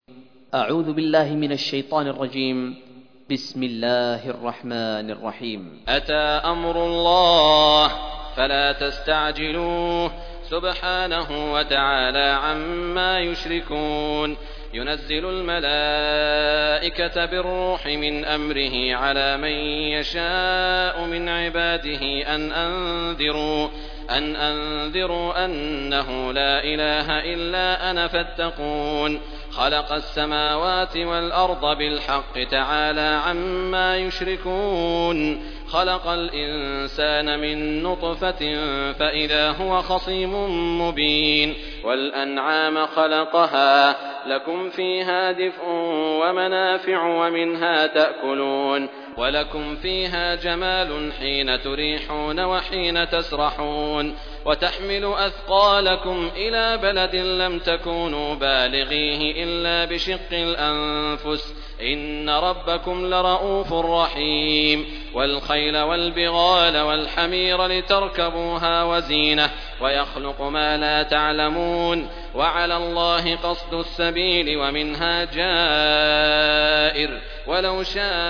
أعوذ بالله من الشيطان الرجيم. بسم الله الرحمن الرحيم. أتى أمر الله فلا تستعجلوه سبحانه وتعالى عما يشركون. ينزل الملائكة بالروح من أمره على من يشاء من عباده أن أنذروا أنه لا إله إلا أنا فاتقون. خلق السماوات والأرض بالحق تعالى عما يشركون. خلق الإنسان من نطفة فإذا هو خصيم مبين. والأنعام خلقها لكم فيها دفء ومنافع ومنها تأكلون. ولكم فيها جمال حين تريحون وحين تسرحون. وتحمل أثقالكم إلى بلد لم تكونوا بالغيه إلا بشق الأنفس إن ربكم لرؤوف رحيم. والخيل والبغال والحمير لتركبوها وزينة ويخلق ما لا تعلمون. وعلى الله قصد السبيل ومنها جائر ولو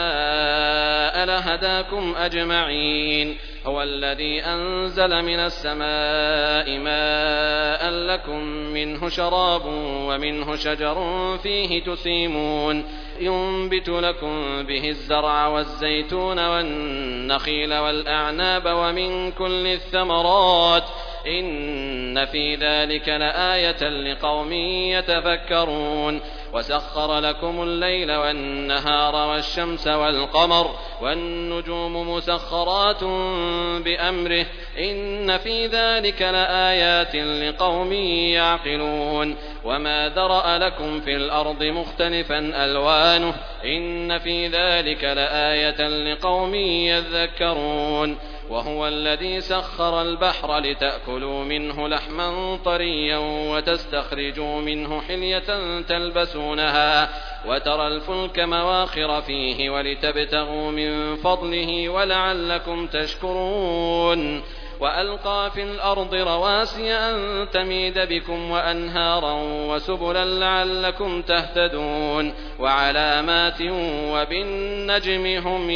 شاء لهداكم أجمعين. هو الذي أنزل من السماء ماء لكم منه شراب ومنه شجر فيه تسيمون. ينبت لكم به الزرع والزيتون والنخيل والأعناب ومن كل الثمرات إن في ذلك لآية لقوم يتفكرون. وسخر لكم الليل والنهار والشمس والقمر والنجوم مسخرات بأمره إن في ذلك لآيات لقوم يعقلون. وما ذرأ لكم في الأرض مختلفا ألوانه إن في ذلك لآية لقوم يذكرون. وهو الذي سخر البحر لتأكلوا منه لحما طريا وتستخرجوا منه حلية تلبسونها وترى الفلك مواخر فيه ولتبتغوا من فضله ولعلكم تشكرون. وألقى في الأرض رواسي أن تميد بكم وأنهارا وسبلا لعلكم تهتدون. وعلامات وبالنجم هم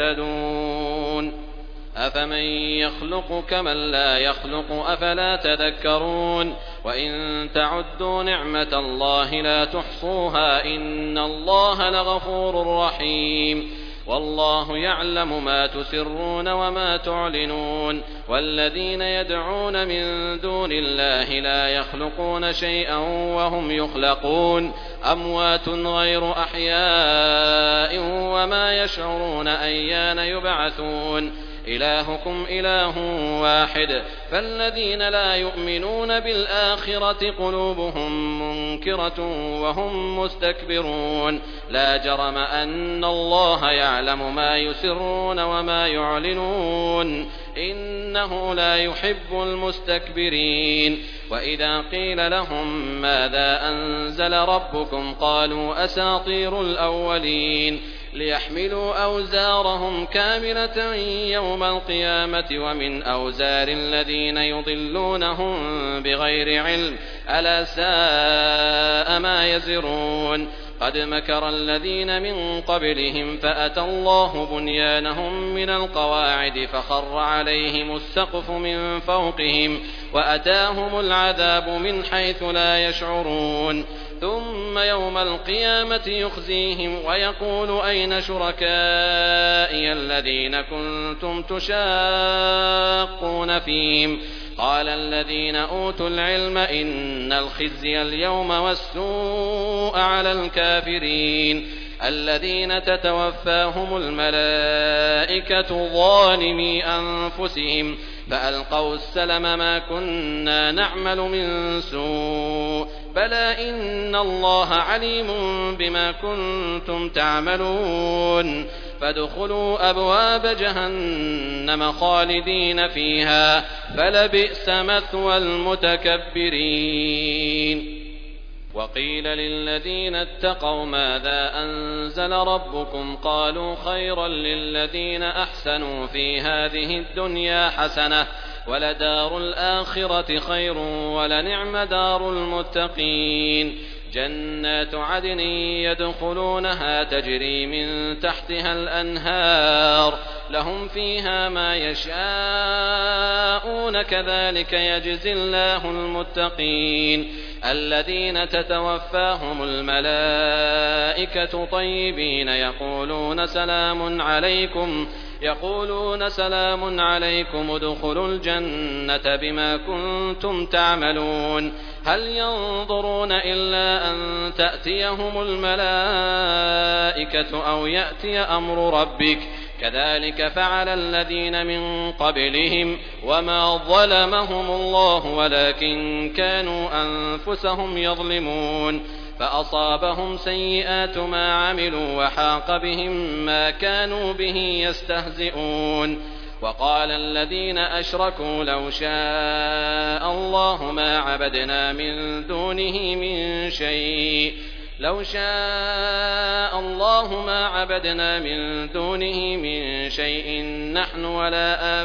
يهتدون. أفمن يخلق كمن لا يخلق أفلا تذكرون. وإن تعدوا نعمة الله لا تحصوها إن الله لغفور رحيم. والله يعلم ما تسرون وما تعلنون. والذين يدعون من دون الله لا يخلقون شيئا وهم يخلقون. أموات غير أحياء وما يشعرون أيان يبعثون. إلهكم إله واحد فالذين لا يؤمنون بالآخرة قلوبهم منكرة وهم مستكبرون. لا جرم أن الله يعلم ما يسرون وما يعلنون إنه لا يحب المستكبرين. وإذا قيل لهم ماذا أنزل ربكم قالوا أساطير الأولين. ليحملوا أوزارهم كاملة يوم القيامة ومن أوزار الذين يضلونهم بغير علم ألا ساء ما يزرون. قد مكر الذين من قبلهم فأتى الله بنيانهم من القواعد فخر عليهم السقف من فوقهم وأتاهم العذاب من حيث لا يشعرون. ثم يوم القيامة يخزيهم ويقول أين شركائي الذين كنتم تشاقون فيهم قال الذين أوتوا العلم إن الخزي اليوم والسوء على الكافرين الذين تتوفاهم الملائكة ظالمي أنفسهم فألقوا السلم ما كنا نعمل من سوء بلى إن الله عليم بما كنتم تعملون. فادخلوا أبواب جهنم خالدين فيها فلبئس مثوى المتكبرين. وقيل للذين اتقوا ماذا أنزل ربكم قالوا خيرا للذين أحسنوا في هذه الدنيا حسنة ولدار الآخرة خير ولنعم دار المتقين. جنات عدن يدخلونها تجري من تحتها الأنهار لهم فيها ما يشاءون كذلك يجزي الله المتقين الذين تتوفاهم الملائكة طيبين يقولون سلام عليكم ادخلوا الجنة بما كنتم تعملون هل ينظرون إلا أن تأتيهم الملائكة أو يأتي أمر ربك كذلك فعل الذين من قبلهم وما ظلمهم الله ولكن كانوا أنفسهم يظلمون فأصابهم سيئات ما عملوا وحاق بهم ما كانوا به يستهزئون وقال الذين أشركوا لو شاء الله ما عبدنا من دونه من شيء نحن ولا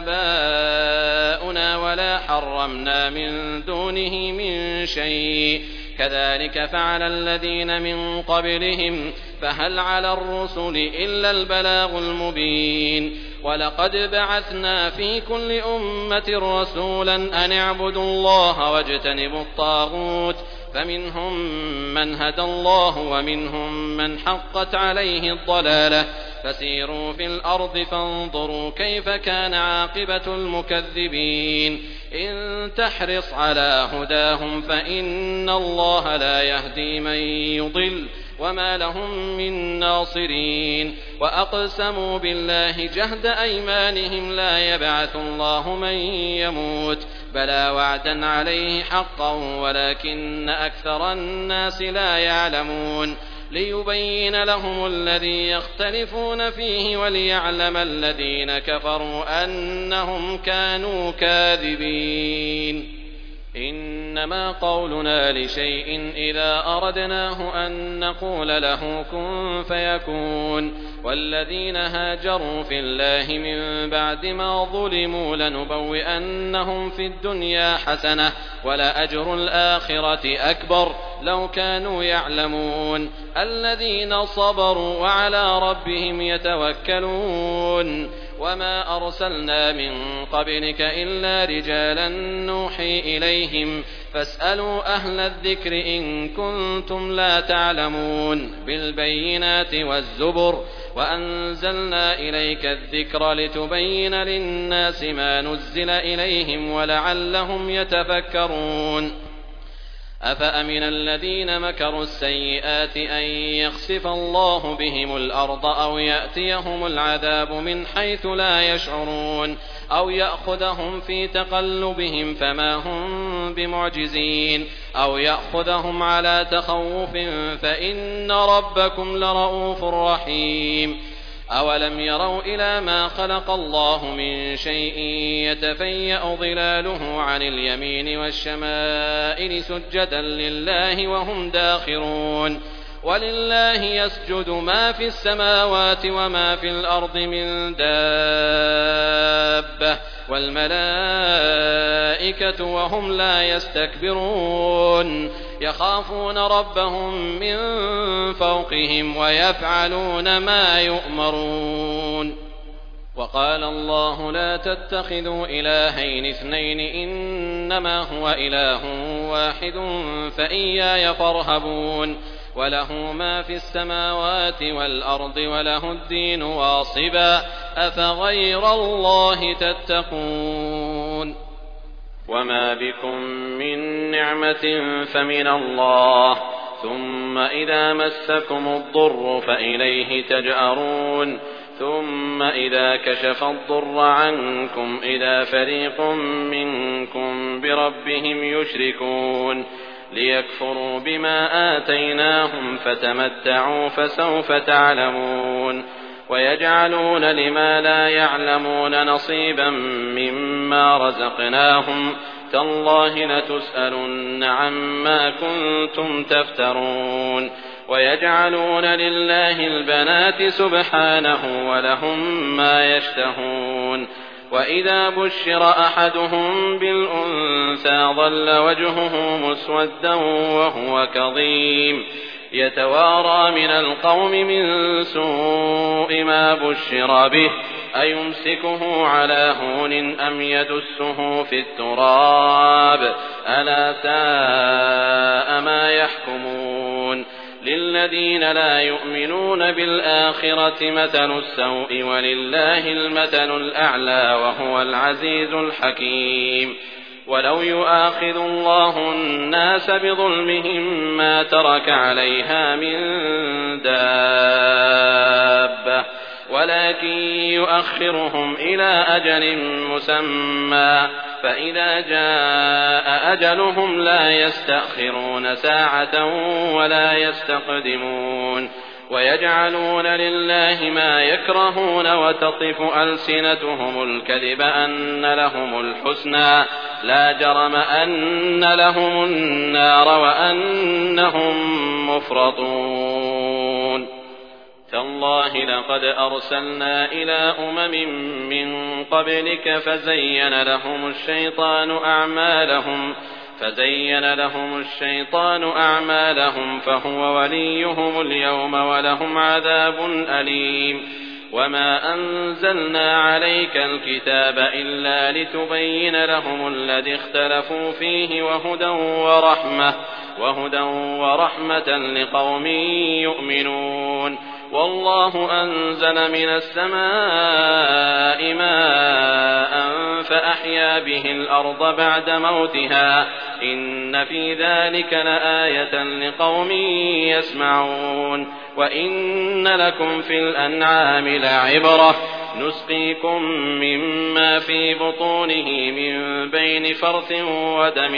آباؤنا ولا حرمنا من دونه من شيء كذلك فعل الذين من قبلهم فهل على الرسل إلا البلاغ المبين ولقد بعثنا في كل أمة رسولا أن اعبدوا الله واجتنبوا الطاغوت فمنهم من هدى الله ومنهم من حقت عليه الضلالة فسيروا في الأرض فانظروا كيف كان عاقبة المكذبين إن تحرص على هداهم فإن الله لا يهدي من يضل وما لهم من ناصرين وأقسموا بالله جهد أيمانهم لا يبعث الله من يموت بلى وعدا عليه حقا ولكن أكثر الناس لا يعلمون ليبين لهم الذي يختلفون فيه وليعلم الذين كفروا أنهم كانوا كاذبين إنما قولنا لشيء إذا أردناه أن نقول له كن فيكون والذين هاجروا في الله من بعد ما ظلموا لنبوئنهم في الدنيا حسنة ولأجر الآخرة أكبر لو كانوا يعلمون الذين صبروا وعلى ربهم يتوكلون وما أرسلنا من قبلك إلا رجالا نوحي إليهم فاسألوا أهل الذكر إن كنتم لا تعلمون بالبينات والزبر وأنزلنا إليك الذكر لتبين للناس ما نزل إليهم ولعلهم يتفكرون أفأمن الذين مكروا السيئات أن يخسف الله بهم الأرض أو يأتيهم العذاب من حيث لا يشعرون أو يأخذهم في تقلبهم فما هم بمعجزين أو يأخذهم على تخوف فإن ربكم لرؤوف رحيم أولم يروا إلى ما خلق الله من شيء يتفيأ ظلاله عن اليمين والشمائل سجدا لله وهم داخرون ولله يسجد ما في السماوات وما في الأرض من دابة والملائكة وهم لا يستكبرون يخافون ربهم من فوقهم ويفعلون ما يؤمرون وقال الله لا تتخذوا إلهين اثنين إنما هو إله واحد فإياي فارهبون وله ما في السماوات والأرض وله الدين واصبا أفغير الله تتقون وما بكم من نعمة فمن الله ثم إذا مسكم الضر فإليه تجأرون ثم إذا كشف الضر عنكم إذا فريق منكم بربهم يشركون ليكفروا بما آتيناهم فتمتعوا فسوف تعلمون ويجعلون لما لا يعلمون نصيبا مما رزقناهم تالله لتسألن عما كنتم تفترون ويجعلون لله البنات سبحانه ولهم ما يشتهون وإذا بشر أحدهم بالأنثى ظل وجهه مسودا وهو كظيم يتوارى من القوم من سوء ما بشر به أيمسكه على هون أم يدسه في التراب ألا ساء ما يحكمون للذين لا يؤمنون بالآخرة مثل السوء ولله المثل الأعلى وهو العزيز الحكيم ولو يؤاخذ الله الناس بظلمهم ما ترك عليها من دابة ولكن يؤخرهم إلى أجل مسمى فإذا جاء أجلهم لا يستأخرون ساعة ولا يستقدمون ويجعلون لله ما يكرهون وتصف ألسنتهم الكذب أن لهم الحسنى لا جرم أن لهم النار وأنهم مفرطون تالله لقد أرسلنا إلى من قبلك فزين لهم الشيطان أعمالهم فهو وليهم اليوم ولهم عذاب أليم وما أنزلنا عليك الكتاب إلا لتبين لهم الذي اختلفوا فيه وهدى ورحمة لقوم يؤمنون والله أنزل من السماء ماء فأحيا به الأرض بعد موتها إن في ذلك لآية لقوم يسمعون وإن لكم في الأنعام لعبرة نسقيكم مما في بطونه من بين فرث ودم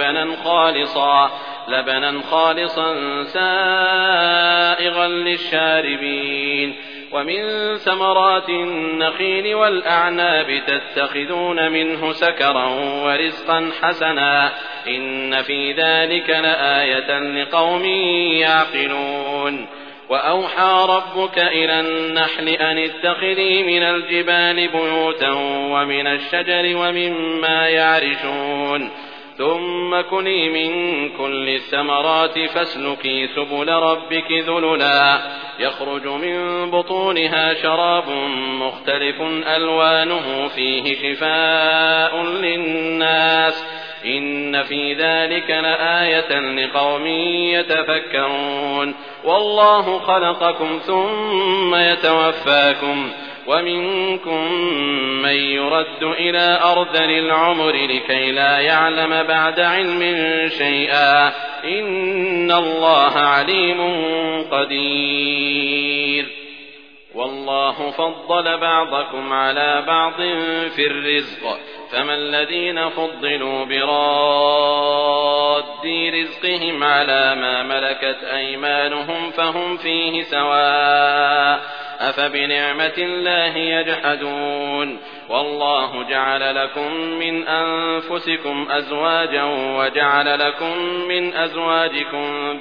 لبنا خالصا سائغا للشاربين ومن ثمرات النخيل والأعناب تتخذون منه سكرا ورزقا حسنا إن في ذلك لآية لقوم يعقلون وأوحى ربك إلى النحل أن اتخذي من الجبال بيوتا ومن الشجر ومما يعرشون ثم كلي من كل الثمرات فاسلكي سبل ربك ذللا يخرج من بطونها شراب مختلف ألوانه فيه شفاء للناس إن في ذلك لآية لقوم يتفكرون والله خلقكم ثم يتوفاكم ومنكم من يرد إلى أرذل العمر لكي لا يعلم بعد علم شيئا إن الله عليم قدير والله فضل بعضكم على بعض في الرزق فما الذين فضلوا براد رزقهم على ما ملكت أيمانهم فهم فيه سواء أفبنعمة الله يجحدون والله جعل لكم من أنفسكم أزواجا وجعل لكم من أزواجكم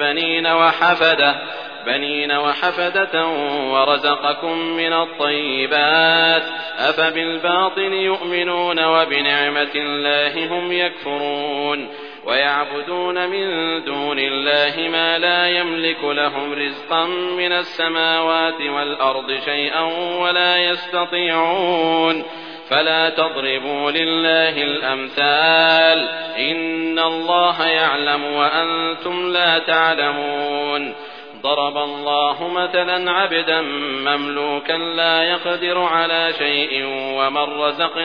بنين وحفدة ورزقكم من الطيبات أفبالباطل يؤمنون وبنعمة الله هم يكفرون ويعبدون من دون الله ما لا يملك لهم رزقا من السماوات والأرض شيئا ولا يستطيعون فلا تضربوا لله الأمثال إن الله يعلم وأنتم لا تعلمون ضرب الله مثلا عبدا مملوكا لا يقدر على شيء ومن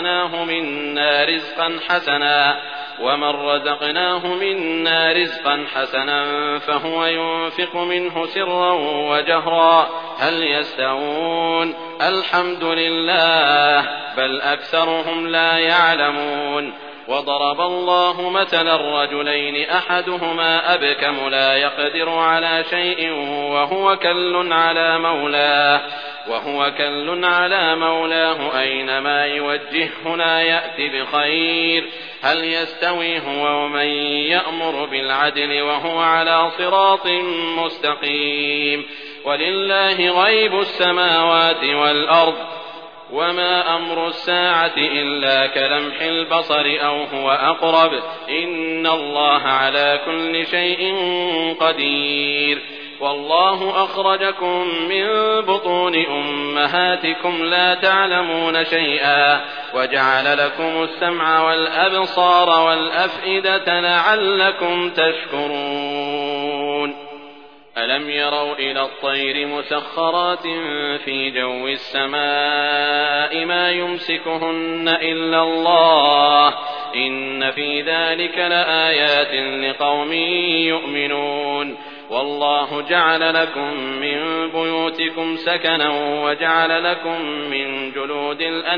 رزقناه منا رزقا حسنا فهو ينفق منه سرا وجهرا هل يستوون الحمد لله بل أكثرهم لا يعلمون وضرب الله مثلا رجلين أحدهما أبكم لا يقدر على شيء وهو كل على مولاه أينما يوجهه لا يأتي بخير هل يستوي هو ومن يأمر بالعدل وهو على صراط مستقيم ولله غيب السماوات والأرض وما أمر الساعة إلا كلمح البصر أو هو أقرب إن الله على كل شيء قدير والله أخرجكم من بطون أمهاتكم لا تعلمون شيئا وجعل لكم السمع والأبصار والأفئدة لعلكم تشكرون ألم يروا إلى الطير مسخرات في جو السماء ما يمسكهن إلا الله إن في ذلك لآيات لقوم يؤمنون والله جعل لكم من بيوتكم سكنا وجعل لكم من جلود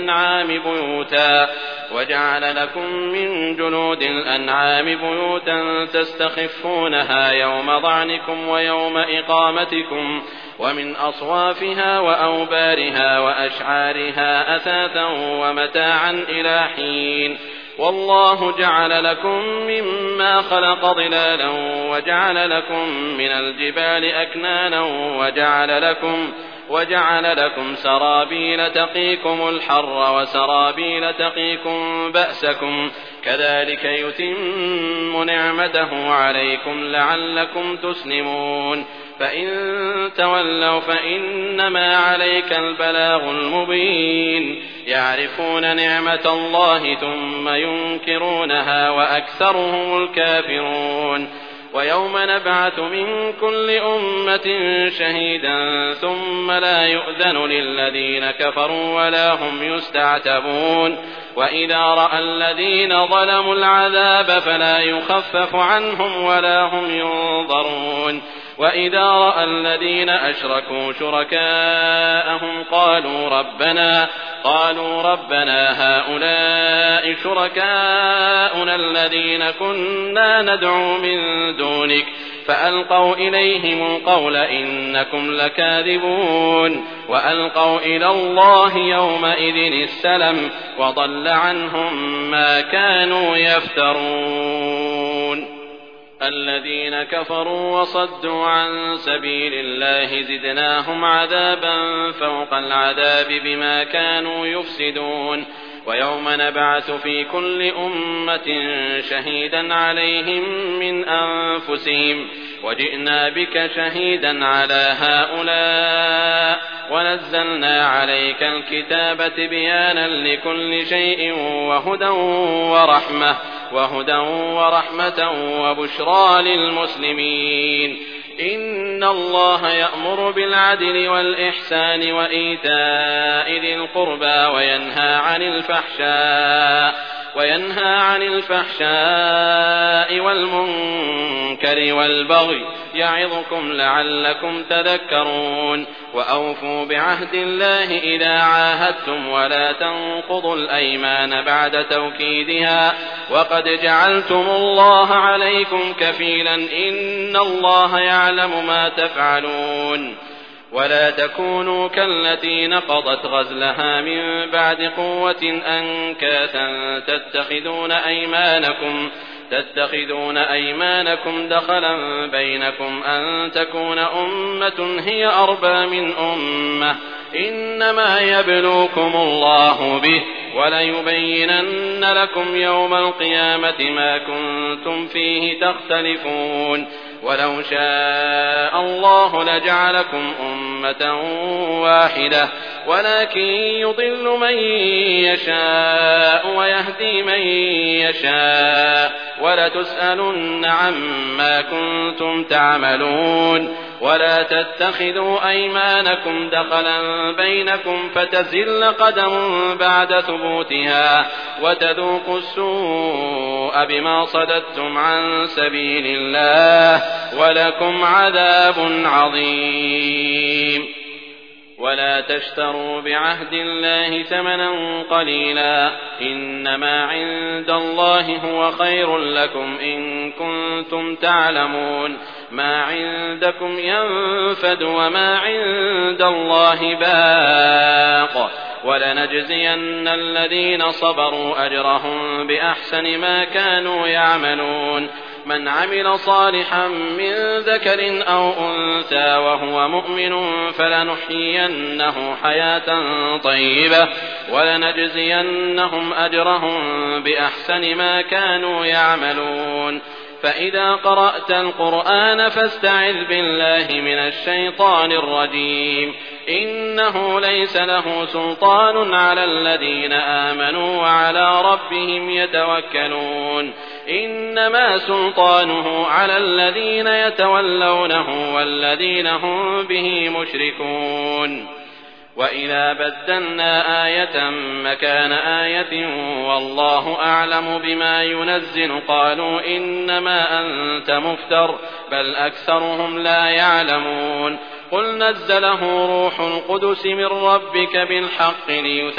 الأنعام بيوتا تستخفونها يوم ظعنكم ويوم إقامتكم ومن أصوافها وأوبارها وأشعارها أثاثا ومتاعا إلى حين والله جعل لكم مما خلق ظلالا وجعل لكم من الجبال أكنانا وجعل لكم سرابيل تقيكم الحر وسرابيل تقيكم بأسكم كذلك يتم نعمته عليكم لعلكم تسلمون فإن تولوا فإنما عليك البلاغ المبين يعرفون نعمة الله ثم ينكرونها وأكثرهم الكافرون ويوم نبعث من كل أمة شهيدا ثم لا يؤذن للذين كفروا ولا هم يستعتبون وإذا رأى الذين ظلموا العذاب فلا يخفف عنهم ولا هم ينظرون وإذا رأى الذين أشركوا شركاءهم قالوا ربنا هؤلاء شركاؤنا الذين كنا ندعو من دونك فألقوا إليهم القول إنكم لكاذبون وألقوا إلى الله يومئذ السلم وضل عنهم ما كانوا يفترون الذين كفروا وصدوا عن سبيل الله زدناهم عذابا فوق العذاب بما كانوا يفسدون ويوم نبعث في كل أمة شهيدا عليهم من أنفسهم وجئنا بك شهيدا على هؤلاء ونزلنا عليك الكتاب تبيانا لكل شيء وهدى ورحمة وبشرى للمسلمين إن الله يأمر بالعدل والإحسان وإيتاء ذي القربى وينهى عن الفحشاء والمنكر والبغي يعظكم لعلكم تذكرون وأوفوا بعهد الله إذا عاهدتم ولا تنقضوا الأيمان بعد توكيدها وقد جعلتم الله عليكم كفيلا إن الله يعلم ما تفعلون ولا تكونوا كالتي نقضت غزلها من بعد قوة أنكاثا تتخذون أيمانكم دخلا بينكم أن تكون أمة هي أربى من أمة إنما يبلوكم الله به وليبينن لكم يوم القيامة ما كنتم فيه تختلفون ولو شاء الله لجعلكم أمة واحدة ولكن يضل من يشاء ويهدي من يشاء ولتسألن عما كنتم تعملون ولا تتخذوا أيمانكم دخلا بينكم فتزل قدم بعد ثبوتها وتذوقوا السوء بما صددتم عن سبيل الله ولكم عذاب عظيم ولا تشتروا بعهد الله ثمنا قليلا إنما عند الله هو خير لكم إن كنتم تعلمون ما عندكم ينفد وما عند الله باق ولنجزين الذين صبروا أجرهم بأحسن ما كانوا يعملون من عمل صالحا من ذكر أو أنثى وهو مؤمن فلنحيينه حياة طيبة ولنجزينهم أجرهم بأحسن ما كانوا يعملون. فإذا قرأت القرآن فاستعذ بالله من الشيطان الرجيم. إنه ليس له سلطان على الذين آمنوا وعلى ربهم يتوكلون. إنما سلطانه على الذين يتولونه والذين هم به مشركون. وإذا بدلنا آية مكان آية والله أعلم بما ينزل قالوا إنما أنت مفتر بل أكثرهم لا يعلمون. قل نزله روح القدس من ربك بالحق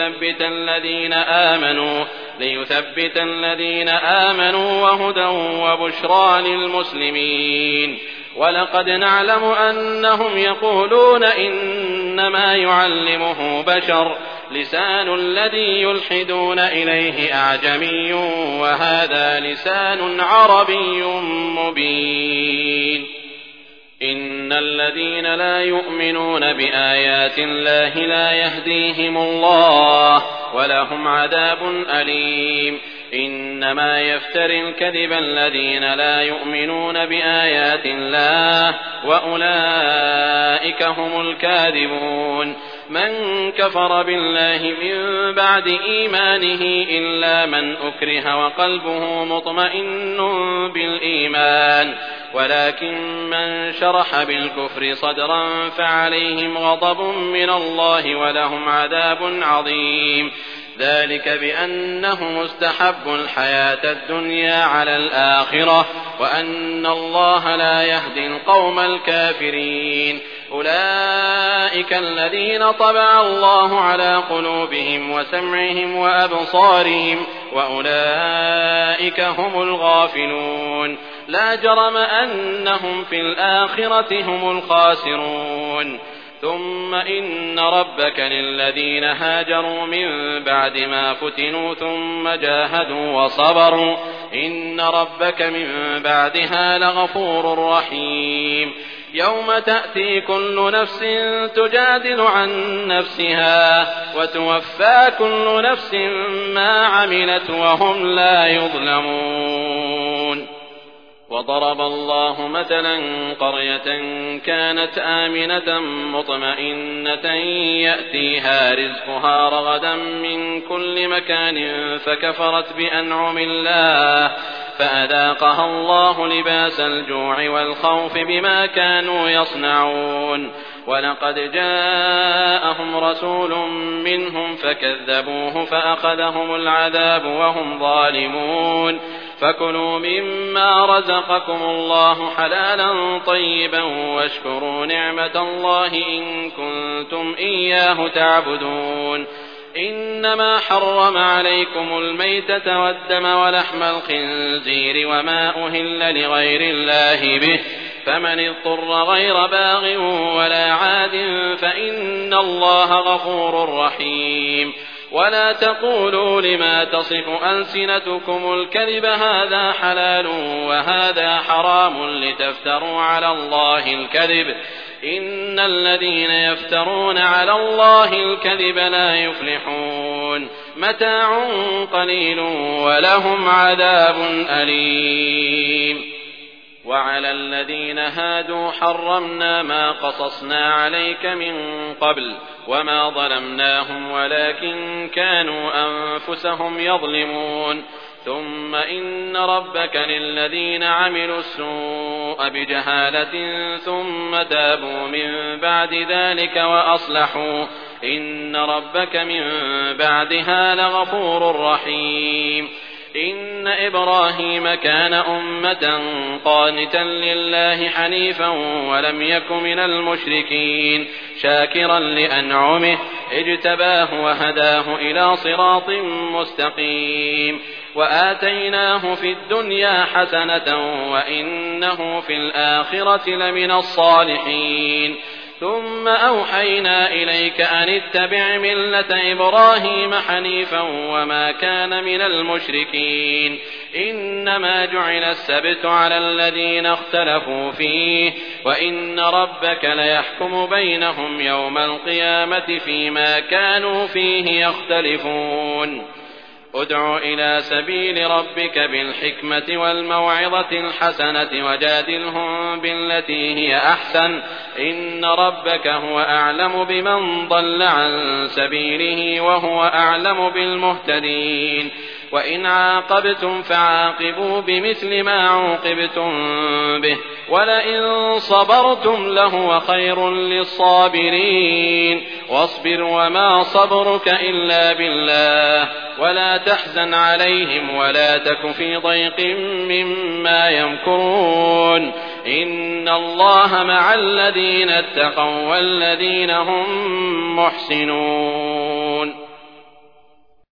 ليثبت الذين آمنوا وهدى وبشرى للمسلمين. ولقد نعلم أنهم يقولون إنما يعلمه بشر لسان الذي يلحدون إليه أعجمي وهذا لسان عربي مبين. إن الذين لا يؤمنون بآيات الله لا يهديهم الله ولهم عذاب أليم. إنما يفتري الكذب الذين لا يؤمنون بآيات الله وأولئك هم الكاذبون. من كفر بالله من بعد إيمانه إلا من أكره وقلبه مطمئن بالإيمان ولكن من شرح بالكفر صدرا فعليهم غضب من الله ولهم عذاب عظيم. ذلك بأنهم استحبوا الحياة الدنيا على الآخرة وأن الله لا يهدي القوم الكافرين. أولئك الذين طبع الله على قلوبهم وسمعهم وأبصارهم وأولئك هم الغافلون. لا جرم أنهم في الآخرة هم الخاسرون. ثم إن ربك للذين هاجروا من بعد ما فتنوا ثم جاهدوا وصبروا إن ربك من بعدها لغفور رحيم. يوم تأتي كل نفس تجادل عن نفسها وتوفى كل نفس ما عملت وهم لا يظلمون. وضرب الله مثلا قرية كانت آمنة مطمئنة يأتيها رزقها رغدا من كل مكان فكفرت بأنعم الله فأذاقها الله لباس الجوع والخوف بما كانوا يصنعون. ولقد جاءهم رسول منهم فكذبوه فأخذهم العذاب وهم ظالمون. فكلوا مما رزقكم الله حلالا طيبا واشكروا نعمة الله إن كنتم إياه تعبدون. إنما حرم عليكم الميتة والدم ولحم الخنزير وما أهل لغير الله به فمن اضطر غير باغ ولا عاد فإن الله غفور رحيم. ولا تقولوا لما تصف ألسنتكم الكذب هذا حلال وهذا حرام لتفتروا على الله الكذب إن الذين يفترون على الله الكذب لا يفلحون. متاع قليل ولهم عذاب أليم. وعلى الذين هادوا حرمنا ما قصصنا عليك من قبل وما ظلمناهم ولكن كانوا أنفسهم يظلمون. ثم إن ربك للذين عملوا السوء بجهالة ثم تابوا من بعد ذلك وأصلحوا إن ربك من بعدها لغفور رحيم. إن إبراهيم كان أمة قانتا لله حنيفا ولم يك من المشركين شاكرا لأنعمه اجتباه وهداه إلى صراط مستقيم. وآتيناه في الدنيا حسنة وإنه في الآخرة لمن الصالحين. ثم أوحينا إليك أن اتبع ملة إبراهيم حنيفا وما كان من المشركين إنما جعل السبت على الذين اختلفوا فيه وإن ربك ليحكم بينهم يوم القيامة فيما كانوا فيه يختلفون ادع إلى سبيل ربك بالحكمة والموعظة الحسنة وجادلهم بالتي هي أحسن إن ربك هو أعلم بمن ضل عن سبيله وهو أعلم بالمهتدين وإن عاقبتم فعاقبوا بمثل ما عوقبتم به ولئن صبرتم لهو خير للصابرين واصبر وما صبرك إلا بالله ولا تحزن عليهم ولا تك في ضيق مما يمكرون إن الله مع الذين اتقوا والذين هم محسنون.